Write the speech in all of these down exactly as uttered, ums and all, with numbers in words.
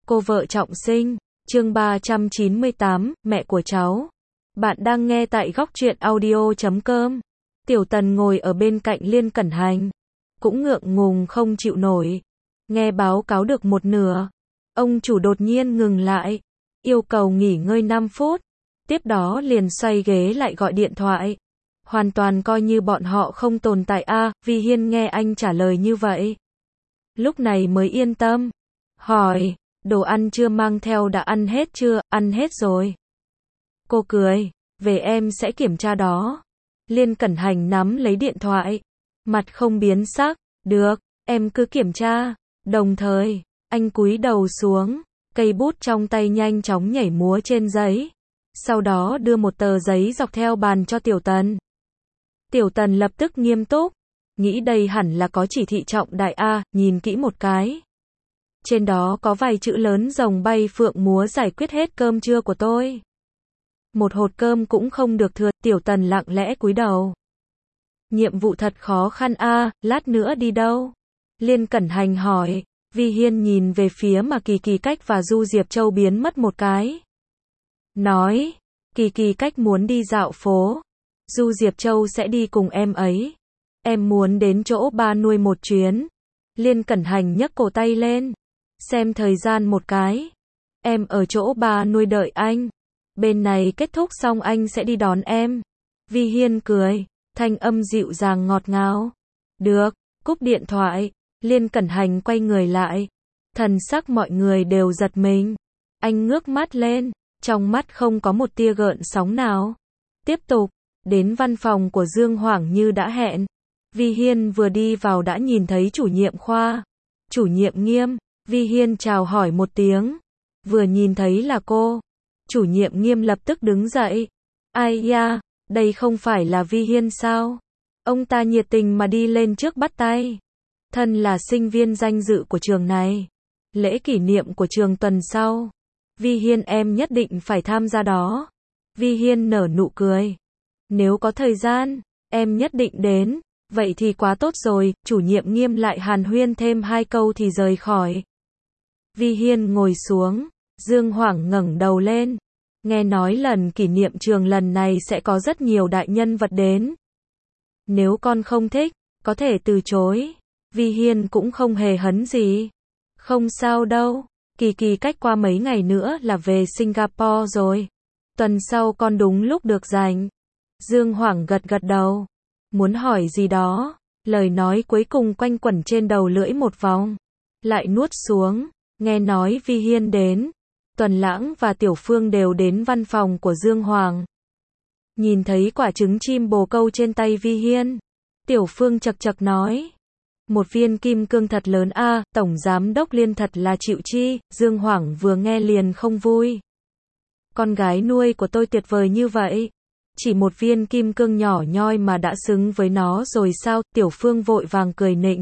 Cô vợ trọng sinh, chương ba trăm chín mươi tám, mẹ của cháu. Bạn đang nghe tại góc truyện audio chấm com. Tiểu Tần ngồi ở bên cạnh Liên Cẩn Hành, cũng ngượng ngùng không chịu nổi. Nghe báo cáo được một nửa, ông chủ đột nhiên ngừng lại, yêu cầu nghỉ ngơi năm phút. Tiếp đó liền xoay ghế lại gọi điện thoại. Hoàn toàn coi như bọn họ không tồn tại a. À, Vi Hiên nghe anh trả lời như vậy, lúc này mới yên tâm. Hỏi, đồ ăn chưa mang theo đã ăn hết chưa? Ăn hết rồi. Cô cười, về em sẽ kiểm tra đó. Liên Cẩn Hành nắm lấy điện thoại, mặt không biến sắc, được, em cứ kiểm tra. Đồng thời, anh cúi đầu xuống, cây bút trong tay nhanh chóng nhảy múa trên giấy. Sau đó đưa một tờ giấy dọc theo bàn cho Tiểu Tần. Tiểu Tần lập tức nghiêm túc, nghĩ đây hẳn là có chỉ thị trọng đại a, nhìn kỹ một cái. Trên đó có vài chữ lớn rồng bay phượng múa giải quyết hết cơm trưa của tôi. Một hột cơm cũng không được thừa. Tiểu Tần lặng lẽ cúi đầu. Nhiệm vụ thật khó khăn a, lát nữa đi đâu? Liên Cẩn Hành hỏi. Vi Hiên nhìn về phía mà Kỳ Kỳ Cách và Du Diệp Châu biến mất một cái. Nói, Kỳ Kỳ Cách muốn đi dạo phố, Du Diệp Châu sẽ đi cùng em ấy. Em muốn đến chỗ ba nuôi một chuyến. Liên Cẩn Hành nhấc cổ tay lên, xem thời gian một cái. Em ở chỗ ba nuôi đợi anh. Bên này kết thúc xong anh sẽ đi đón em. Vi Hiên cười, thanh âm dịu dàng ngọt ngào. Được, cúp điện thoại. Liên Cẩn Hành quay người lại. Thần sắc mọi người đều giật mình. Anh ngước mắt lên, trong mắt không có một tia gợn sóng nào. Tiếp tục, đến văn phòng của Dương Hoảng như đã hẹn. Vi Hiên vừa đi vào đã nhìn thấy chủ nhiệm khoa. Chủ nhiệm Nghiêm. Vi Hiên chào hỏi một tiếng. Vừa nhìn thấy là cô, chủ nhiệm Nghiêm lập tức đứng dậy. Ai da, đây không phải là Vi Hiên sao? Ông ta nhiệt tình mà đi lên trước bắt tay. Thân là sinh viên danh dự của trường này. Lễ kỷ niệm của trường tuần sau. Vi Hiên em nhất định phải tham gia đó. Vi Hiên nở nụ cười. Nếu có thời gian, em nhất định đến. Vậy thì quá tốt rồi. Chủ nhiệm Nghiêm lại hàn huyên thêm hai câu thì rời khỏi. Vi Hiên ngồi xuống. Dương Hoảng ngẩng đầu lên. Nghe nói lần kỷ niệm trường lần này sẽ có rất nhiều đại nhân vật đến. Nếu con không thích, có thể từ chối. Vi Hiên cũng không hề hấn gì. Không sao đâu. Kỳ Kỳ Cách qua mấy ngày nữa là về Singapore rồi. Tuần sau con đúng lúc được rảnh. Dương Hoảng gật gật đầu. Muốn hỏi gì đó. Lời nói cuối cùng quanh quẩn trên đầu lưỡi một vòng. Lại nuốt xuống. Nghe nói Vi Hiên đến. Tuần Lãng và Tiểu Phương đều đến văn phòng của Dương Hoàng. Nhìn thấy quả trứng chim bồ câu trên tay Vi Hiên. Tiểu Phương chật chật nói. Một viên kim cương thật lớn a, à, Tổng Giám Đốc Liên thật là chịu chi. Dương Hoảng vừa nghe liền không vui. Con gái nuôi của tôi tuyệt vời như vậy. Chỉ một viên kim cương nhỏ nhoi mà đã xứng với nó rồi sao? Tiểu Phương vội vàng cười nịnh.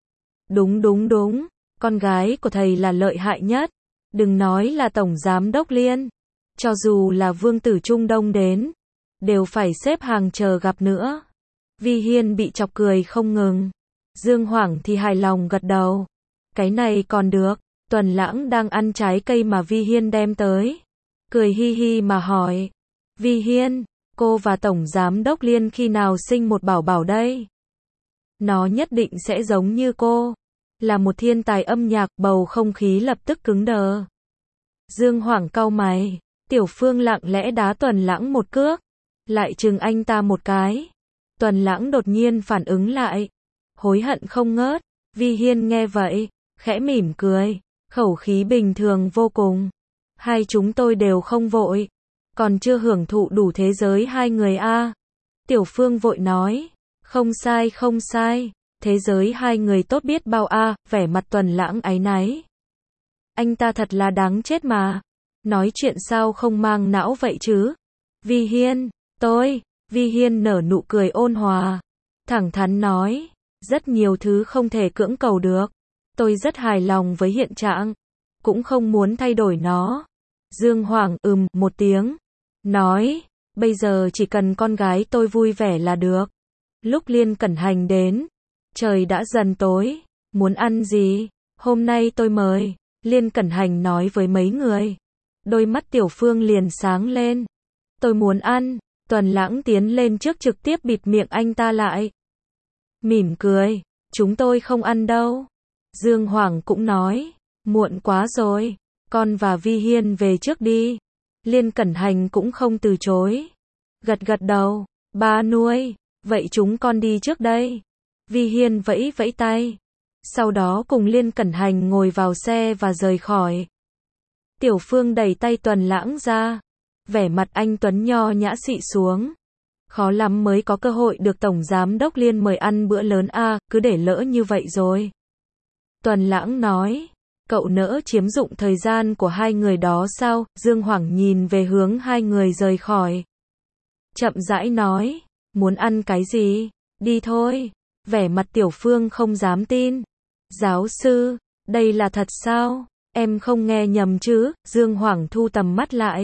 Đúng đúng đúng, con gái của thầy là lợi hại nhất. Đừng nói là Tổng Giám Đốc Liên. Cho dù là Vương tử Trung Đông đến, đều phải xếp hàng chờ gặp nữa. Vi Hiên bị chọc cười không ngừng. Dương Hoảng thì hài lòng gật đầu. Cái này còn được. Tuần Lãng đang ăn trái cây mà Vi Hiên đem tới. Cười hi hi mà hỏi. Vi Hiên, cô và Tổng Giám Đốc Liên khi nào sinh một bảo bảo đây? Nó nhất định sẽ giống như cô. Là một thiên tài âm nhạc. Bầu không khí lập tức cứng đờ. Dương Hoảng cau mày. Tiểu Phương lặng lẽ đá Tuần Lãng một cước. Lại chừng anh ta một cái. Tuần Lãng đột nhiên phản ứng lại. Hối hận không ngớt. Vi Hiên nghe vậy, khẽ mỉm cười. Khẩu khí bình thường vô cùng. Hai chúng tôi đều không vội. Còn chưa hưởng thụ đủ thế giới hai người a. À. Tiểu Phương vội nói. Không sai không sai. Thế giới hai người tốt biết bao a. À, vẻ mặt Tuần Lãng áy náy. Anh ta thật là đáng chết mà. Nói chuyện sao không mang não vậy chứ? Vi Hiên, tôi. Vi Hiên nở nụ cười ôn hòa. Thẳng thắn nói. Rất nhiều thứ không thể cưỡng cầu được. Tôi rất hài lòng với hiện trạng. Cũng không muốn thay đổi nó. Dương Hoảng ừm một tiếng. Nói. Bây giờ chỉ cần con gái tôi vui vẻ là được. Lúc Liên Cẩn Hành đến. Trời đã dần tối. Muốn ăn gì? Hôm nay tôi mời. Liên Cẩn Hành nói với mấy người. Đôi mắt Tiểu Phương liền sáng lên. Tôi muốn ăn. Tuần Lãng tiến lên trước trực tiếp bịt miệng anh ta lại. Mỉm cười. Chúng tôi không ăn đâu. Dương Hoàng cũng nói. Muộn quá rồi. Con và Vi Hiên về trước đi. Liên Cẩn Hành cũng không từ chối. Gật gật đầu. Ba nuôi. Vậy chúng con đi trước đây. Vi Hiên vẫy vẫy tay. Sau đó cùng Liên Cẩn Hành ngồi vào xe và rời khỏi. Tiểu Phương đẩy tay Tuần Lãng ra. Vẻ mặt anh Tuấn nho nhã xị xuống. Khó lắm mới có cơ hội được Tổng Giám Đốc Liên mời ăn bữa lớn a, cứ để lỡ như vậy rồi. Tuần Lãng nói. Cậu nỡ chiếm dụng thời gian của hai người đó sao? Dương Hoàng nhìn về hướng hai người rời khỏi. Chậm rãi nói. Muốn ăn cái gì? Đi thôi. Vẻ mặt Tiểu Phương không dám tin. Giáo sư, đây là thật sao? Em không nghe nhầm chứ? Dương Hoàng thu tầm mắt lại.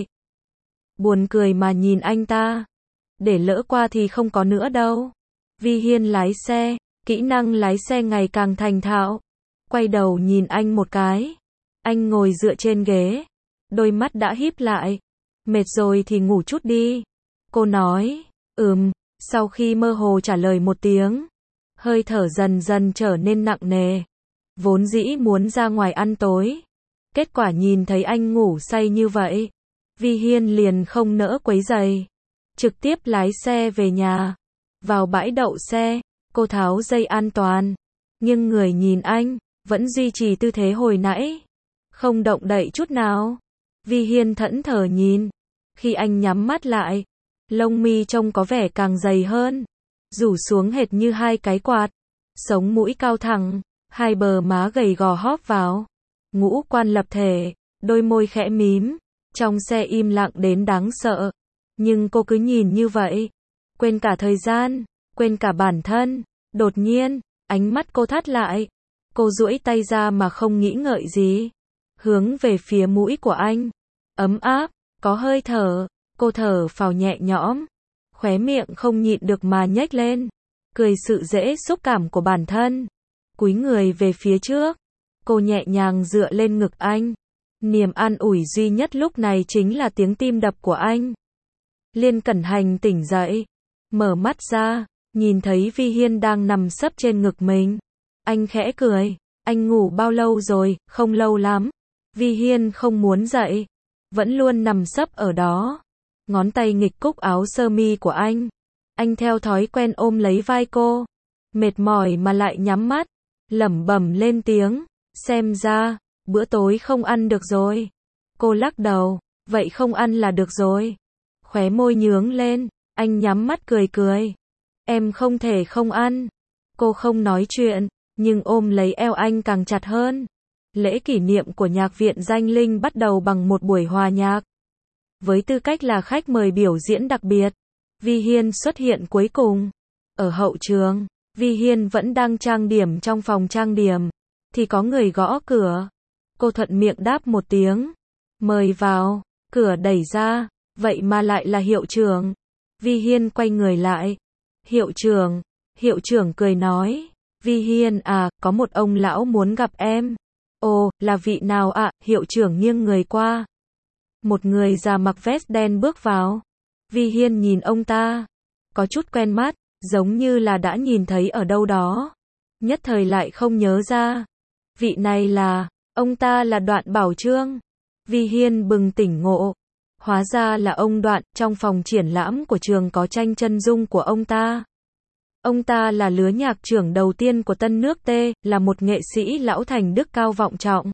Buồn cười mà nhìn anh ta. Để lỡ qua thì không có nữa đâu. Vi Hiên lái xe, kỹ năng lái xe ngày càng thành thạo. Quay đầu nhìn anh một cái. Anh ngồi dựa trên ghế. Đôi mắt đã híp lại. Mệt rồi thì ngủ chút đi. Cô nói, ừm, sau khi mơ hồ trả lời một tiếng. Hơi thở dần dần trở nên nặng nề. Vốn dĩ muốn ra ngoài ăn tối. Kết quả nhìn thấy anh ngủ say như vậy. Vi Hiên liền không nỡ quấy rầy. Trực tiếp lái xe về nhà. Vào bãi đậu xe, cô tháo dây an toàn. Nhưng người nhìn anh, vẫn duy trì tư thế hồi nãy. Không động đậy chút nào. Vi Hiên thẫn thờ nhìn. Khi anh nhắm mắt lại, lông mi trông có vẻ càng dày hơn. Rủ xuống hệt như hai cái quạt. Sống mũi cao thẳng, hai bờ má gầy gò hóp vào. Ngũ quan lập thể, đôi môi khẽ mím. Trong xe im lặng đến đáng sợ. Nhưng cô cứ nhìn như vậy. Quên cả thời gian, quên cả bản thân. Đột nhiên, ánh mắt cô thắt lại. Cô duỗi tay ra mà không nghĩ ngợi gì. Hướng về phía mũi của anh. Ấm áp, có hơi thở. Cô thở phào nhẹ nhõm. Khóe miệng không nhịn được mà nhếch lên. Cười sự dễ xúc cảm của bản thân. Cúi người về phía trước. Cô nhẹ nhàng dựa lên ngực anh. Niềm an ủi duy nhất lúc này chính là tiếng tim đập của anh. Liên Cẩn Hành tỉnh dậy. Mở mắt ra. Nhìn thấy Vi Hiên đang nằm sấp trên ngực mình. Anh khẽ cười. Anh ngủ bao lâu rồi? Không lâu lắm. Vi Hiên không muốn dậy. Vẫn luôn nằm sấp ở đó. Ngón tay nghịch cúc áo sơ mi của anh. Anh theo thói quen ôm lấy vai cô. Mệt mỏi mà lại nhắm mắt. Lẩm bẩm lên tiếng. Xem ra, bữa tối không ăn được rồi. Cô lắc đầu. Vậy không ăn là được rồi. Khóe môi nhướng lên. Anh nhắm mắt cười cười. Em không thể không ăn. Cô không nói chuyện, nhưng ôm lấy eo anh càng chặt hơn. Lễ kỷ niệm của nhạc viện Danh Linh bắt đầu bằng một buổi hòa nhạc. Với tư cách là khách mời biểu diễn đặc biệt, Vi Hiên xuất hiện cuối cùng. Ở hậu trường, Vi Hiên vẫn đang trang điểm trong phòng trang điểm. Thì có người gõ cửa. Cô thuận miệng đáp một tiếng. Mời vào. Cửa đẩy ra. Vậy mà lại là hiệu trưởng. Vi Hiên quay người lại. Hiệu trưởng. Hiệu trưởng cười nói. Vi Hiên à, có một ông lão muốn gặp em. Ồ, là vị nào ạ? À? Hiệu trưởng nghiêng người qua. Một người già mặc vest đen bước vào. Vi Hiên nhìn ông ta. Có chút quen mắt, giống như là đã nhìn thấy ở đâu đó. Nhất thời lại không nhớ ra. Vị này là, ông ta là Đoạn Bảo Trương. Vi Hiên bừng tỉnh ngộ. Hóa ra là ông Đoạn, trong phòng triển lãm của trường có tranh chân dung của ông ta. Ông ta là lứa nhạc trưởng đầu tiên của Tân Nước T, là một nghệ sĩ lão thành đức cao vọng trọng.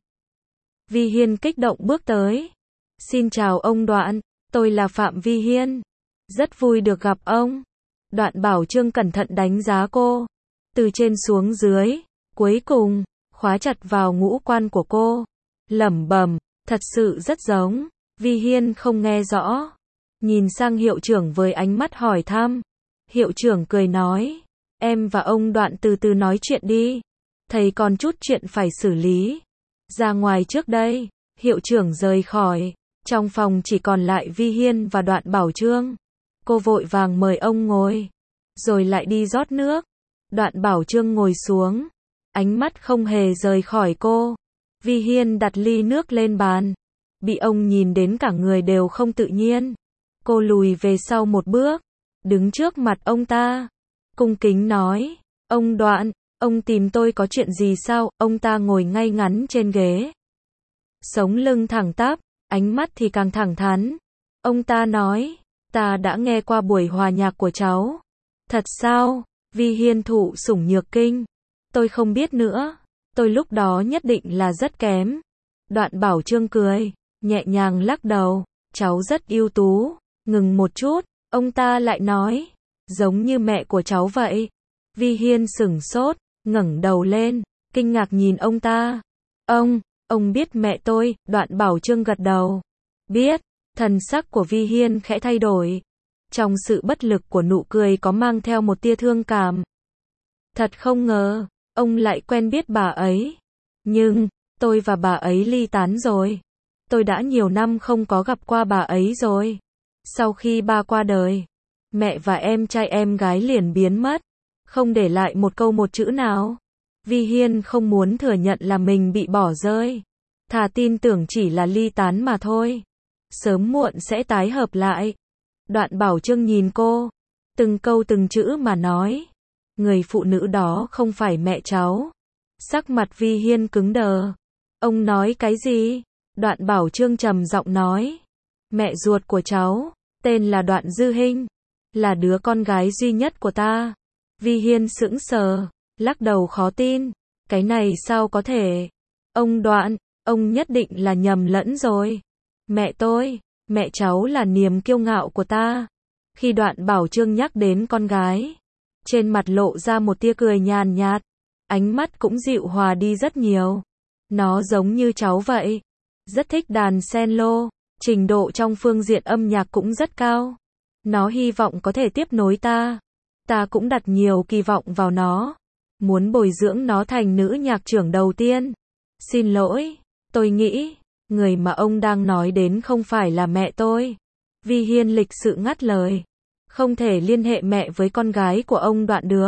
Vi Hiên kích động bước tới. Xin chào ông Đoạn, tôi là Phạm Vi Hiên. Rất vui được gặp ông. Đoạn Bảo Trương cẩn thận đánh giá cô. Từ trên xuống dưới, cuối cùng, khóa chặt vào ngũ quan của cô. Lẩm bẩm, thật sự rất giống. Vi Hiên không nghe rõ. Nhìn sang hiệu trưởng với ánh mắt hỏi thăm. Hiệu trưởng cười nói. Em và ông Đoạn từ từ nói chuyện đi. Thầy còn chút chuyện phải xử lý. Ra ngoài trước đây. Hiệu trưởng rời khỏi. Trong phòng chỉ còn lại Vi Hiên và Đoạn Bảo Trương. Cô vội vàng mời ông ngồi. Rồi lại đi rót nước. Đoạn Bảo Trương ngồi xuống. Ánh mắt không hề rời khỏi cô. Vi Hiên đặt ly nước lên bàn. Bị ông nhìn đến cả người đều không tự nhiên. Cô lùi về sau một bước, đứng trước mặt ông ta. Cung kính nói, ông Đoạn, ông tìm tôi có chuyện gì sao? Ông ta ngồi ngay ngắn trên ghế. Sống lưng thẳng tắp, ánh mắt thì càng thẳng thắn. Ông ta nói, ta đã nghe qua buổi hòa nhạc của cháu. Thật sao? Vi Hiên thụ sủng nhược kinh. Tôi không biết nữa. Tôi lúc đó nhất định là rất kém. Đoạn Bảo Chương cười, nhẹ nhàng lắc đầu. Cháu rất ưu tú. Ngừng một chút, ông ta lại nói, giống như mẹ của cháu vậy. Vi Hiên sửng sốt, ngẩng đầu lên, kinh ngạc nhìn ông ta. Ông, ông biết mẹ tôi? Đoạn Bảo Chương gật đầu. Biết. Thần sắc của Vi Hiên khẽ thay đổi. Trong sự bất lực của nụ cười có mang theo một tia thương cảm. Thật không ngờ, ông lại quen biết bà ấy. Nhưng, tôi và bà ấy ly tán rồi. Tôi đã nhiều năm không có gặp qua bà ấy rồi. Sau khi ba qua đời, mẹ và em trai em gái liền biến mất. Không để lại một câu một chữ nào. Vi Hiên không muốn thừa nhận là mình bị bỏ rơi. Thà tin tưởng chỉ là ly tán mà thôi. Sớm muộn sẽ tái hợp lại. Đoạn Bảo Chương nhìn cô, từng câu từng chữ mà nói. Người phụ nữ đó không phải mẹ cháu. Sắc mặt Vi Hiên cứng đờ. Ông nói cái gì? Đoạn Bảo Chương trầm giọng nói. Mẹ ruột của cháu, tên là Đoạn Dư Hinh, là đứa con gái duy nhất của ta. Vi Hiên sững sờ, lắc đầu khó tin. Cái này sao có thể? Ông Đoạn, ông nhất định là nhầm lẫn rồi. Mẹ tôi, mẹ cháu là niềm kiêu ngạo của ta. Khi Đoạn Bảo Chương nhắc đến con gái, trên mặt lộ ra một tia cười nhàn nhạt, ánh mắt cũng dịu hòa đi rất nhiều. Nó giống như cháu vậy, rất thích đàn cello, trình độ trong phương diện âm nhạc cũng rất cao. Nó hy vọng có thể tiếp nối ta. Ta cũng đặt nhiều kỳ vọng vào nó, muốn bồi dưỡng nó thành nữ nhạc trưởng đầu tiên. Xin lỗi, tôi nghĩ, người mà ông đang nói đến không phải là mẹ tôi. Vi Hiên lịch sự ngắt lời. Không thể liên hệ mẹ với con gái của ông Đoạn được.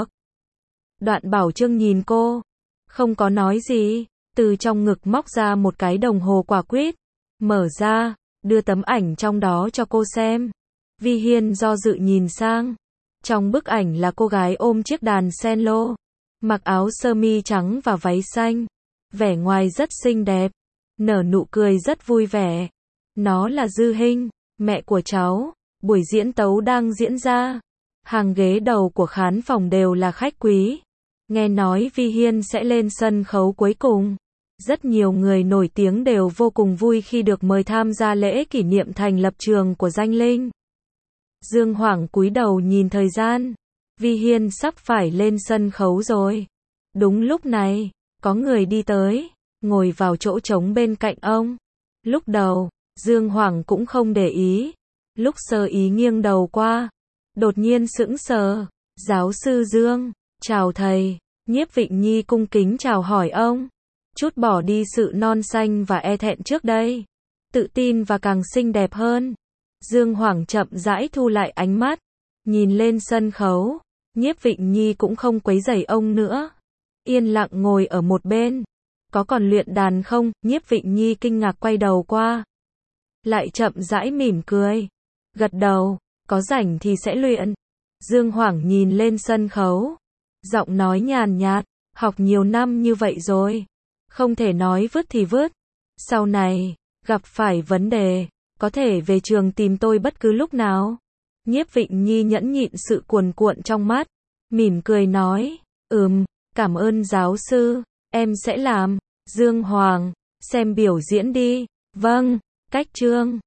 Đoạn Bảo Chương nhìn cô, không có nói gì, từ trong ngực móc ra một cái đồng hồ quả quýt, mở ra, đưa tấm ảnh trong đó cho cô xem. Vi Hiên do dự nhìn sang. Trong bức ảnh là cô gái ôm chiếc đàn cello, mặc áo sơ mi trắng và váy xanh, vẻ ngoài rất xinh đẹp, nở nụ cười rất vui vẻ. Nó là Dư Hinh, mẹ của cháu. Buổi diễn tấu đang diễn ra. Hàng ghế đầu của khán phòng đều là khách quý. Nghe nói Vi Hiên sẽ lên sân khấu cuối cùng. Rất nhiều người nổi tiếng đều vô cùng vui khi được mời tham gia lễ kỷ niệm thành lập trường của Danh Linh. Dương Hoảng cúi đầu nhìn thời gian. Vi Hiên sắp phải lên sân khấu rồi. Đúng lúc này, có người đi tới, ngồi vào chỗ trống bên cạnh ông. Lúc đầu, Dương Hoảng cũng không để ý. Lúc sơ ý nghiêng đầu qua, đột nhiên sững sờ. Giáo sư Dương, chào thầy. Nhiếp Vịnh Nhi cung kính chào hỏi ông. Chút bỏ đi sự non xanh và e thẹn trước đây. Tự tin và càng xinh đẹp hơn. Dương Hoảng chậm rãi thu lại ánh mắt. Nhìn lên sân khấu. Nhiếp Vịnh Nhi cũng không quấy rầy ông nữa. Yên lặng ngồi ở một bên. Có còn luyện đàn không? Nhiếp Vịnh Nhi kinh ngạc quay đầu qua. Lại chậm rãi mỉm cười. Gật đầu, có rảnh thì sẽ luyện. Dương Hoảng nhìn lên sân khấu. Giọng nói nhàn nhạt, học nhiều năm như vậy rồi. Không thể nói vứt thì vứt. Sau này, gặp phải vấn đề, có thể về trường tìm tôi bất cứ lúc nào. Nhiếp Vịnh Nhi nhẫn nhịn sự cuồn cuộn trong mắt. Mỉm cười nói, ừm, cảm ơn giáo sư, em sẽ làm. Dương Hoàng, xem biểu diễn đi. Vâng, cách chương.